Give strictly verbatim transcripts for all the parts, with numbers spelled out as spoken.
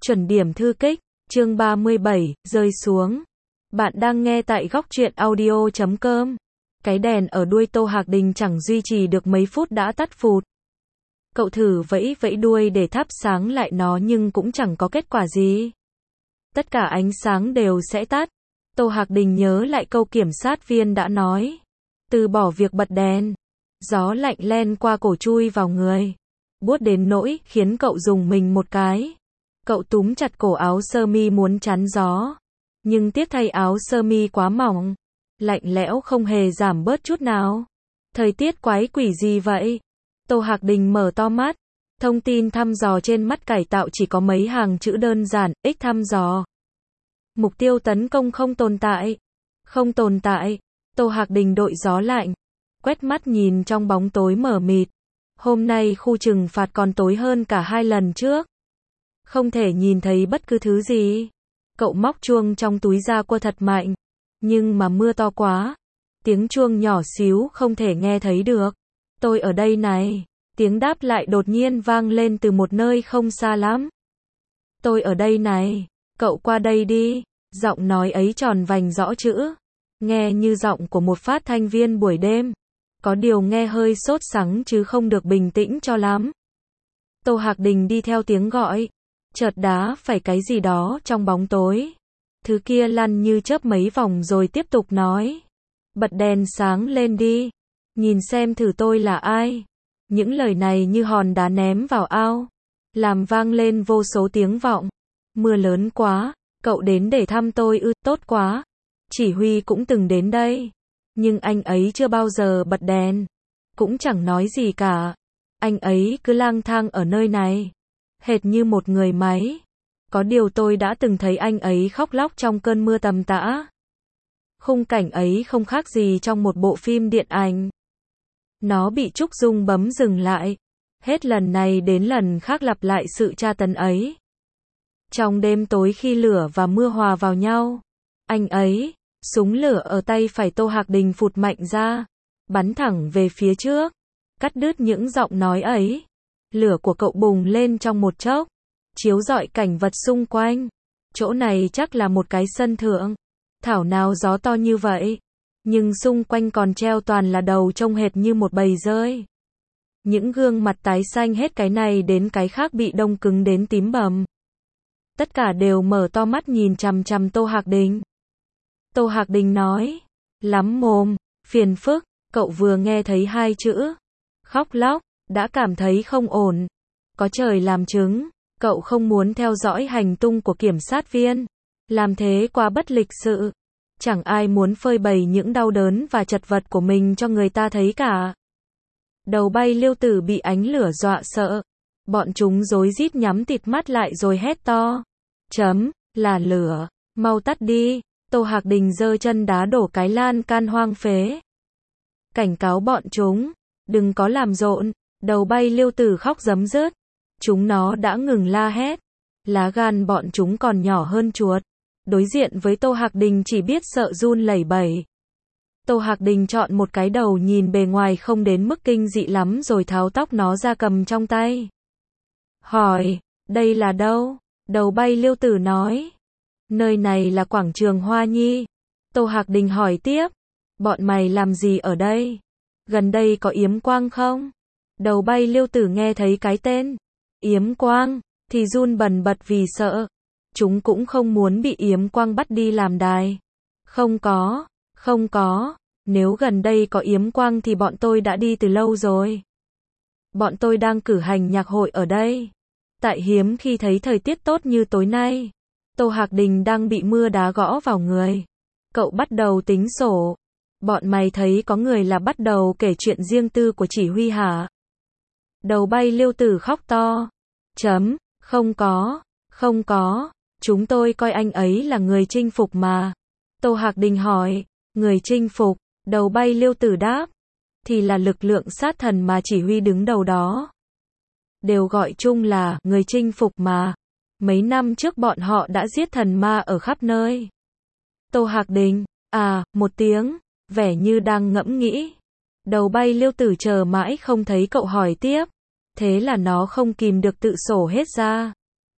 Chuẩn điểm thư kích, chương ba mươi bảy, rơi xuống. Bạn đang nghe tại góc truyện audio chấm com. Cái đèn ở đuôi Tô Hạc Đình chẳng duy trì được mấy phút đã tắt phụt. Cậu thử vẫy vẫy đuôi để thắp sáng lại nó nhưng cũng chẳng có kết quả gì. Tất cả ánh sáng đều sẽ tắt. Tô Hạc Đình nhớ lại câu kiểm sát viên đã nói. Từ bỏ việc bật đèn. Gió lạnh len qua cổ chui vào người. Buốt đến nỗi khiến cậu rùng mình một cái. Cậu túm chặt cổ áo sơ mi muốn chắn gió. Nhưng tiếc thay áo sơ mi quá mỏng. Lạnh lẽo không hề giảm bớt chút nào. Thời tiết quái quỷ gì vậy? Tô Hạc Đình mở to mắt. Thông tin thăm dò trên mắt cải tạo chỉ có mấy hàng chữ đơn giản, X thăm dò. Mục tiêu tấn công không tồn tại. Không tồn tại. Tô Hạc Đình đội gió lạnh. Quét mắt nhìn trong bóng tối mờ mịt. Hôm nay khu trừng phạt còn tối hơn cả hai lần trước. Không thể nhìn thấy bất cứ thứ gì. Cậu móc chuông trong túi ra quơ thật mạnh. Nhưng mà mưa to quá. Tiếng chuông nhỏ xíu không thể nghe thấy được. Tôi ở đây này. Tiếng đáp lại đột nhiên vang lên từ một nơi không xa lắm. Tôi ở đây này. Cậu qua đây đi. Giọng nói ấy tròn vành rõ chữ. Nghe như giọng của một phát thanh viên buổi đêm. Có điều nghe hơi sốt sắng chứ không được bình tĩnh cho lắm. Tô Hạc Đình đi theo tiếng gọi. Chợt đá phải cái gì đó trong bóng tối. Thứ kia lăn như chớp mấy vòng rồi tiếp tục nói. Bật đèn sáng lên đi. Nhìn xem thử tôi là ai. Những lời này như hòn đá ném vào ao. Làm vang lên vô số tiếng vọng. Mưa lớn quá. Cậu đến để thăm tôi ư, tốt quá. Chỉ huy cũng từng đến đây. Nhưng anh ấy chưa bao giờ bật đèn. Cũng chẳng nói gì cả. Anh ấy cứ lang thang ở nơi này. Hệt như một người máy. Có điều tôi đã từng thấy anh ấy khóc lóc trong cơn mưa tầm tã. Khung cảnh ấy không khác gì trong một bộ phim điện ảnh. Nó bị Trúc Dung bấm dừng lại. Hết lần này đến lần khác lặp lại sự tra tấn ấy. Trong đêm tối khi lửa và mưa hòa vào nhau. Anh ấy, súng lửa ở tay phải Tô Hạc Đình phụt mạnh ra. Bắn thẳng về phía trước. Cắt đứt những giọng nói ấy. Lửa của cậu bùng lên trong một chốc. Chiếu rọi cảnh vật xung quanh. Chỗ này chắc là một cái sân thượng. Thảo nào gió to như vậy. Nhưng xung quanh còn treo toàn là đầu trông hệt như một bầy dơi. Những gương mặt tái xanh hết cái này đến cái khác bị đông cứng đến tím bầm. Tất cả đều mở to mắt nhìn chằm chằm Tô Hạc Đình. Tô Hạc Đình nói. Lắm mồm, phiền phức. Cậu vừa nghe thấy hai chữ. Khóc lóc. Đã cảm thấy không ổn. Có trời làm chứng. Cậu không muốn theo dõi hành tung của kiểm sát viên. Làm thế quá bất lịch sự. Chẳng ai muốn phơi bày những đau đớn và chật vật của mình cho người ta thấy cả. Đầu bay Liêu Tử bị ánh lửa dọa sợ. Bọn chúng rối rít nhắm tịt mắt lại rồi hét to. Chấm, là lửa. Mau tắt đi. Tô Hạc Đình giơ chân đá đổ cái lan can hoang phế. Cảnh cáo bọn chúng. Đừng có làm rộn. Đầu bay Liêu Tử khóc rấm rớt. Chúng nó đã ngừng la hét. Lá gan bọn chúng còn nhỏ hơn chuột. Đối diện với Tô Hạc Đình chỉ biết sợ run lẩy bẩy. Tô Hạc Đình chọn một cái đầu nhìn bề ngoài không đến mức kinh dị lắm rồi tháo tóc nó ra cầm trong tay. Hỏi, đây là đâu? Đầu bay Liêu Tử nói. Nơi này là quảng trường Hoa Nhi. Tô Hạc Đình hỏi tiếp. Bọn mày làm gì ở đây? Gần đây có Yếm Quang không? Đầu bay Liêu Tử nghe thấy cái tên Yếm Quang thì run bần bật vì sợ. Chúng cũng không muốn bị Yếm Quang bắt đi làm đài. Không có, không có. Nếu gần đây có Yếm Quang thì bọn tôi đã đi từ lâu rồi. Bọn tôi đang cử hành nhạc hội ở đây. Tại hiếm khi thấy thời tiết tốt như tối nay. Tô Hạc Đình đang bị mưa đá gõ vào người. Cậu bắt đầu tính sổ. Bọn mày thấy có người là bắt đầu kể chuyện riêng tư của chỉ huy hả? Đầu bay Liêu Tử khóc to. Chấm, không có, không có. Chúng tôi coi anh ấy là người chinh phục mà. Tô Hạc Đình hỏi. Người chinh phục. Đầu bay Liêu Tử đáp. Thì là lực lượng sát thần mà chỉ huy đứng đầu đó. Đều gọi chung là người chinh phục mà. Mấy năm trước bọn họ đã giết thần ma ở khắp nơi. Tô Hạc Đình. À, một tiếng. Vẻ như đang ngẫm nghĩ. Đầu bay Liêu Tử chờ mãi không thấy cậu hỏi tiếp. Thế là nó không kìm được tự sổ hết ra.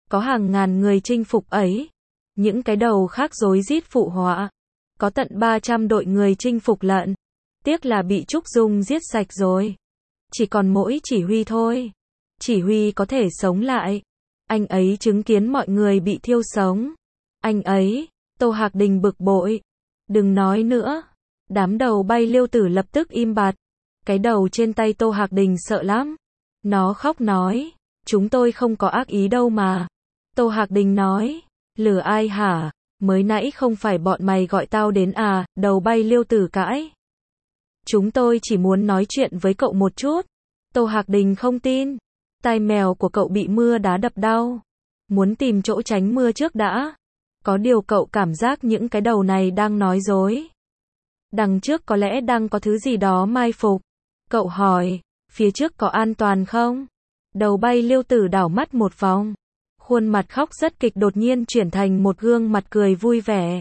Có hàng ngàn người chinh phục ấy. Những cái đầu khác rối rít phụ họa. Có tận ba trăm đội người chinh phục lận. Tiếc là bị Trúc Dung giết sạch rồi. Chỉ còn mỗi chỉ huy thôi. Chỉ huy có thể sống lại. Anh ấy chứng kiến mọi người bị thiêu sống. Anh ấy, Tô Hạc Đình bực bội. Đừng nói nữa. Đám đầu bay Liêu Tử lập tức im bặt. Cái đầu trên tay Tô Hạc Đình sợ lắm. Nó khóc nói. Chúng tôi không có ác ý đâu mà. Tô Hạc Đình nói. Lừa ai hả? Mới nãy không phải bọn mày gọi tao đến à? Đầu bay Liêu Tử cãi. Chúng tôi chỉ muốn nói chuyện với cậu một chút. Tô Hạc Đình không tin. Tai mèo của cậu bị mưa đá đập đau. Muốn tìm chỗ tránh mưa trước đã. Có điều cậu cảm giác những cái đầu này đang nói dối. Đằng trước có lẽ đang có thứ gì đó mai phục. Cậu hỏi, phía trước có an toàn không? Đầu bay Liêu Tử đảo mắt một vòng. Khuôn mặt khóc rất kịch đột nhiên chuyển thành một gương mặt cười vui vẻ.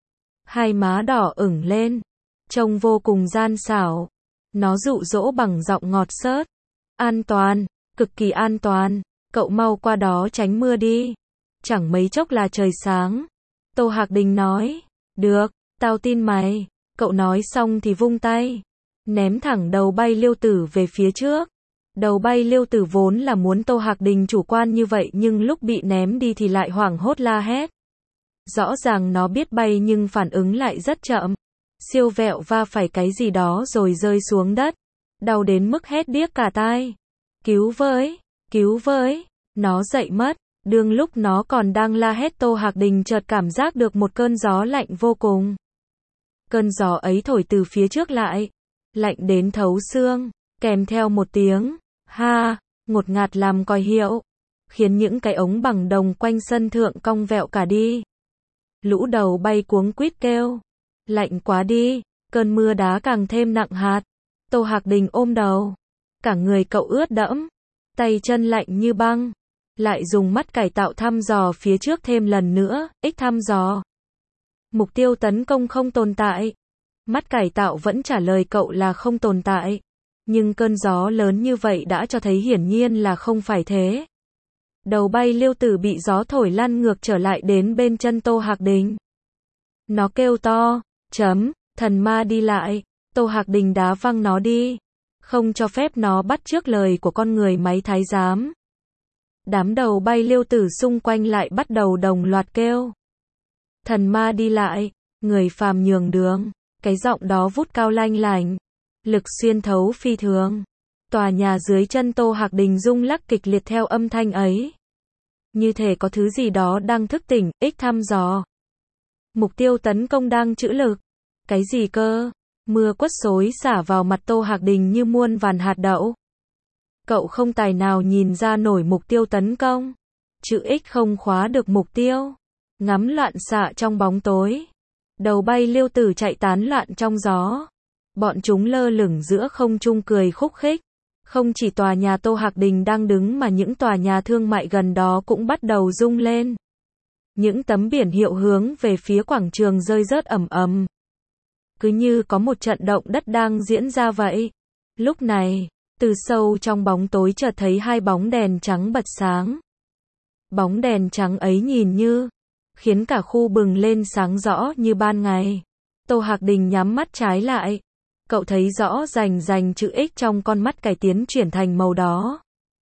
Hai má đỏ ửng lên. Trông vô cùng gian xảo. Nó dụ dỗ bằng giọng ngọt xớt. An toàn, cực kỳ an toàn. Cậu mau qua đó tránh mưa đi. Chẳng mấy chốc là trời sáng. Tô Hạc Đình nói. Được, tao tin mày. Cậu nói xong thì vung tay. Ném thẳng đầu bay Liêu Tử về phía trước. Đầu bay Liêu Tử vốn là muốn Tô Hạc Đình chủ quan như vậy nhưng lúc bị ném đi thì lại hoảng hốt la hét. Rõ ràng nó biết bay nhưng phản ứng lại rất chậm. Siêu vẹo va phải cái gì đó rồi rơi xuống đất. Đau đến mức hét điếc cả tai. Cứu với, cứu với. Nó dậy mất. Đương lúc nó còn đang la hét Tô Hạc Đình chợt cảm giác được một cơn gió lạnh vô cùng. Cơn gió ấy thổi từ phía trước lại. Lạnh đến thấu xương. Kèm theo một tiếng. Ha, ngột ngạt làm còi hiệu. Khiến những cái ống bằng đồng quanh sân thượng cong vẹo cả đi. Lũ đầu bay cuống quýt kêu. Lạnh quá đi. Cơn mưa đá càng thêm nặng hạt. Tô Hạc Đình ôm đầu. Cả người cậu ướt đẫm. Tay chân lạnh như băng. Lại dùng mắt cải tạo thăm dò phía trước thêm lần nữa. Ích thăm dò. Mục tiêu tấn công không tồn tại. Mắt cải tạo vẫn trả lời cậu là không tồn tại. Nhưng cơn gió lớn như vậy đã cho thấy hiển nhiên là không phải thế. Đầu bay Liêu Tử bị gió thổi lăn ngược trở lại đến bên chân Tô Hạc Đình. Nó kêu to, chấm, thần ma đi lại. Tô Hạc Đình đá văng nó đi. Không cho phép nó bắt chước lời của con người máy thái giám. Đám đầu bay Liêu Tử xung quanh lại bắt đầu đồng loạt kêu. Thần ma đi lại, người phàm nhường đường. Cái giọng đó vút cao lanh lảnh. Lực xuyên thấu phi thường. Tòa nhà dưới chân Tô Hạc Đình rung lắc kịch liệt theo âm thanh ấy. Như thể có thứ gì đó đang thức tỉnh, ích thăm dò. Mục tiêu tấn công đang trữ lực. Cái gì cơ? Mưa quất xối xả vào mặt Tô Hạc Đình như muôn vàn hạt đậu. Cậu không tài nào nhìn ra nổi mục tiêu tấn công. Chữ X không khóa được mục tiêu. Ngắm loạn xạ trong bóng tối. Đầu bay Liêu Tử chạy tán loạn trong gió. Bọn chúng lơ lửng giữa không trung cười khúc khích. Không chỉ tòa nhà Tô Hạc Đình đang đứng mà những tòa nhà thương mại gần đó cũng bắt đầu rung lên. Những tấm biển hiệu hướng về phía quảng trường rơi rớt ầm ầm. Cứ như có một trận động đất đang diễn ra vậy. Lúc này, từ sâu trong bóng tối chợt thấy hai bóng đèn trắng bật sáng. Bóng đèn trắng ấy nhìn như khiến cả khu bừng lên sáng rõ như ban ngày. Tô Hạc Đình nhắm mắt trái lại. Cậu thấy rõ rành rành chữ X trong con mắt cải tiến chuyển thành màu đó.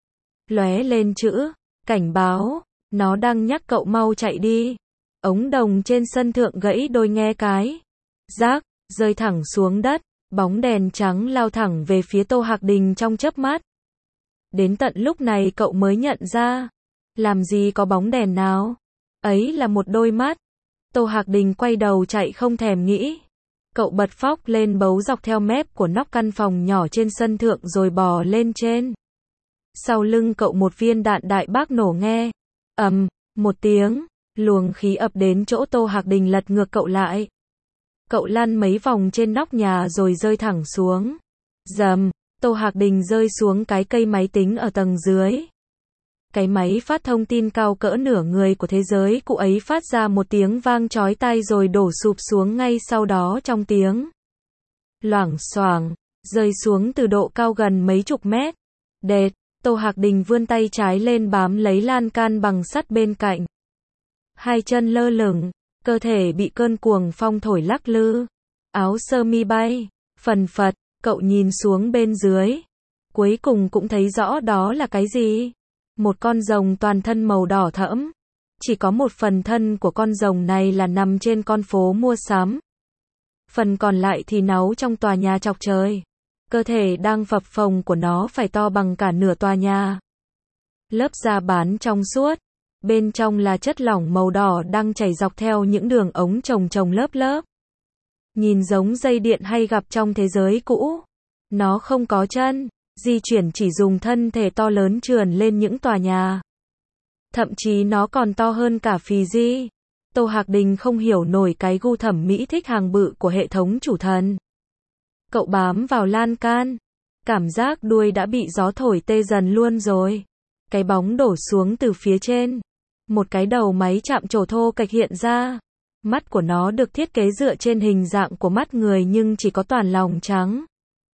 Lóe lên chữ cảnh báo. Nó đang nhắc cậu mau chạy đi. Ống đồng trên sân thượng gãy đôi nghe cái. Rác, rơi thẳng xuống đất. Bóng đèn trắng lao thẳng về phía Tô Hạc Đình trong chớp mắt. Đến tận lúc này cậu mới nhận ra. Làm gì có bóng đèn nào? Ấy là một đôi mắt. Tô Hạc Đình quay đầu chạy không thèm nghĩ. Cậu bật phóc lên bấu dọc theo mép của nóc căn phòng nhỏ trên sân thượng rồi bò lên trên. Sau lưng cậu một viên đạn đại bác nổ nghe. Ầm, một tiếng, luồng khí ập đến chỗ Tô Hạc Đình lật ngược cậu lại. Cậu lăn mấy vòng trên nóc nhà rồi rơi thẳng xuống. Dầm, Tô Hạc Đình rơi xuống cái cây máy tính ở tầng dưới. Cái máy phát thông tin cao cỡ nửa người của thế giới cụ ấy phát ra một tiếng vang chói tai rồi đổ sụp xuống ngay sau đó trong tiếng loảng xoảng, rơi xuống từ độ cao gần mấy chục mét. Đệt, Tô Hạc Đình vươn tay trái lên bám lấy lan can bằng sắt bên cạnh. Hai chân lơ lửng, cơ thể bị cơn cuồng phong thổi lắc lư. Áo sơ mi bay, phần phật, cậu nhìn xuống bên dưới. Cuối cùng cũng thấy rõ đó là cái gì? Một con rồng toàn thân màu đỏ thẫm. Chỉ có một phần thân của con rồng này là nằm trên con phố mua sắm. Phần còn lại thì náu trong tòa nhà chọc trời. Cơ thể đang phập phồng của nó phải to bằng cả nửa tòa nhà. Lớp da bán trong suốt. Bên trong là chất lỏng màu đỏ đang chảy dọc theo những đường ống chồng chồng lớp lớp. Nhìn giống dây điện hay gặp trong thế giới cũ. Nó không có chân, di chuyển chỉ dùng thân thể to lớn trườn lên những tòa nhà. Thậm chí nó còn to hơn cả Fiji. Tô Hạc Đình không hiểu nổi cái gu thẩm mỹ thích hàng bự của hệ thống chủ thần. Cậu bám vào lan can. Cảm giác đuôi đã bị gió thổi tê dần luôn rồi. Cái bóng đổ xuống từ phía trên. Một cái đầu máy chạm trổ thô kệch hiện ra. Mắt của nó được thiết kế dựa trên hình dạng của mắt người nhưng chỉ có toàn lòng trắng.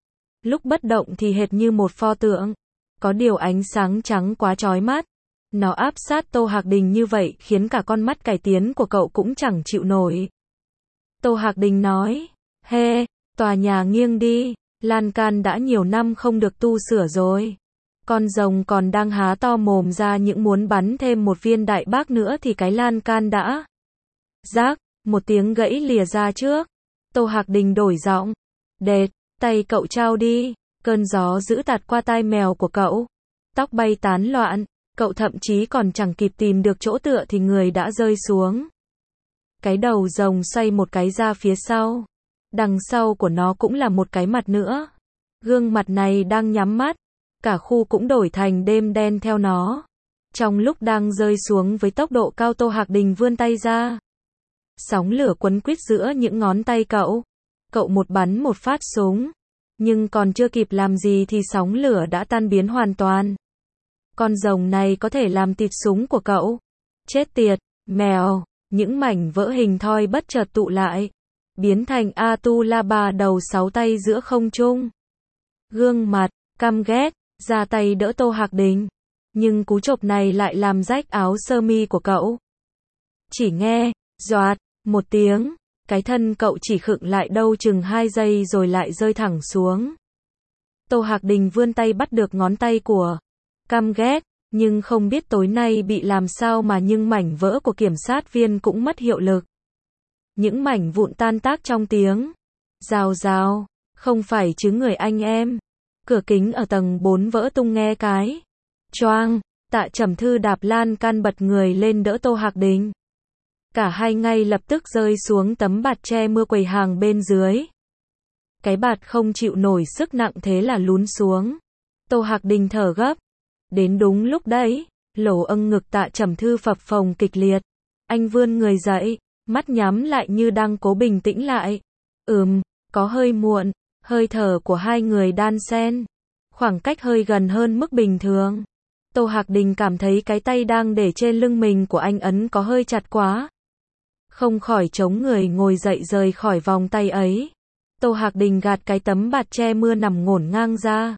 Lúc bất động thì hệt như một pho tượng. Có điều ánh sáng trắng quá chói mắt. Nó áp sát Tô Hạc Đình như vậy khiến cả con mắt cải tiến của cậu cũng chẳng chịu nổi. Tô Hạc Đình nói, hê, tòa nhà nghiêng đi, lan can đã nhiều năm không được tu sửa rồi. Con rồng còn đang há to mồm ra những muốn bắn thêm một viên đại bác nữa thì cái lan can đã. Rác, một tiếng gãy lìa ra trước. Tô Hạc Đình đổi giọng. Đệt, tay cậu trao đi. Cơn gió dữ tạt qua tai mèo của cậu. Tóc bay tán loạn. Cậu thậm chí còn chẳng kịp tìm được chỗ tựa thì người đã rơi xuống. Cái đầu rồng xoay một cái ra phía sau. Đằng sau của nó cũng là một cái mặt nữa. Gương mặt này đang nhắm mắt. Cả khu cũng đổi thành đêm đen theo nó. Trong lúc đang rơi xuống với tốc độ cao, Tô Hạc Đình vươn tay ra. Sóng lửa quấn quýt giữa những ngón tay cậu. Cậu một bắn một phát súng. Nhưng còn chưa kịp làm gì thì sóng lửa đã tan biến hoàn toàn. Con rồng này có thể làm tịt súng của cậu. Chết tiệt, mèo. Những mảnh vỡ hình thoi bất chợt tụ lại. Biến thành Atulaba đầu sáu tay giữa không trung. Gương mặt, căm ghét, ra tay đỡ Tô Hạc Đình. Nhưng cú chộp này lại làm rách áo sơ mi của cậu. Chỉ nghe, doạt, một tiếng. Cái thân cậu chỉ khựng lại đâu chừng hai giây rồi lại rơi thẳng xuống. Tô Hạc Đình vươn tay bắt được ngón tay của căm ghét, nhưng không biết tối nay bị làm sao mà nhưng mảnh vỡ của kiểm sát viên cũng mất hiệu lực. Những mảnh vụn tan tác trong tiếng rào rào, không phải chứ người anh em. Cửa kính ở tầng bốn vỡ tung nghe cái choang. Tạ Trầm Thư đạp lan can bật người lên đỡ Tô Hạc Đình. Cả hai ngay lập tức rơi xuống tấm bạt che mưa quầy hàng bên dưới. Cái bạt không chịu nổi sức nặng thế là lún xuống. Tô Hạc Đình thở gấp. Đến đúng lúc đấy, lỗ âng ngực Tạ Trầm Thư phập phồng kịch liệt. Anh vươn người dậy, mắt nhắm lại như đang cố bình tĩnh lại. Ừm, có hơi muộn, hơi thở của hai người đan xen. Khoảng cách hơi gần hơn mức bình thường. Tô Hạc Đình cảm thấy cái tay đang để trên lưng mình của anh ấn có hơi chặt quá. Không khỏi chống người ngồi dậy rời khỏi vòng tay ấy. Tô Hạc Đình gạt cái tấm bạt che mưa nằm ngổn ngang ra.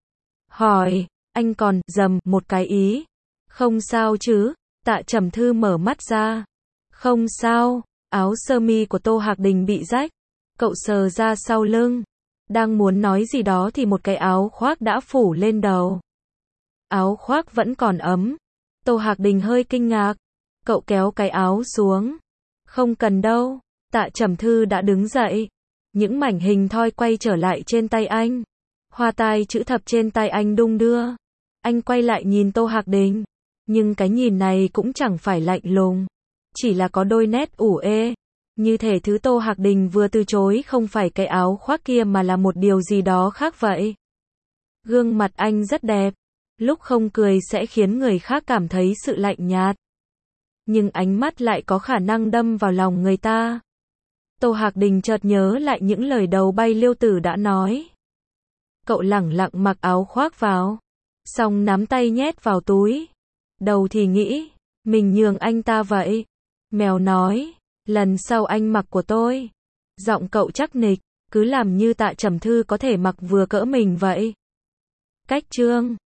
Hỏi, anh còn dầm một cái ý. Không sao chứ? Tạ Trầm Thư mở mắt ra. Không sao, áo sơ mi của Tô Hạc Đình bị rách. Cậu sờ ra sau lưng. Đang muốn nói gì đó thì một cái áo khoác đã phủ lên đầu. Áo khoác vẫn còn ấm. Tô Hạc Đình hơi kinh ngạc. Cậu kéo cái áo xuống. Không cần đâu. Tạ Trầm Thư đã đứng dậy. Những mảnh hình thoi quay trở lại trên tay anh. Hoa tai chữ thập trên tay anh đung đưa. Anh quay lại nhìn Tô Hạc Đình. Nhưng cái nhìn này cũng chẳng phải lạnh lùng. Chỉ là có đôi nét ủ ê. Như thể thứ Tô Hạc Đình vừa từ chối không phải cái áo khoác kia mà là một điều gì đó khác vậy. Gương mặt anh rất đẹp. Lúc không cười sẽ khiến người khác cảm thấy sự lạnh nhạt. Nhưng ánh mắt lại có khả năng đâm vào lòng người ta. Tô Hạc Đình chợt nhớ lại những lời đầu bay Liêu Tử đã nói. Cậu lẳng lặng mặc áo khoác vào. Xong nắm tay nhét vào túi. Đầu thì nghĩ, mình nhường anh ta vậy. Mèo nói, lần sau anh mặc của tôi. Giọng cậu chắc nịch, cứ làm như Tạ Trầm Thư có thể mặc vừa cỡ mình vậy. Cách chương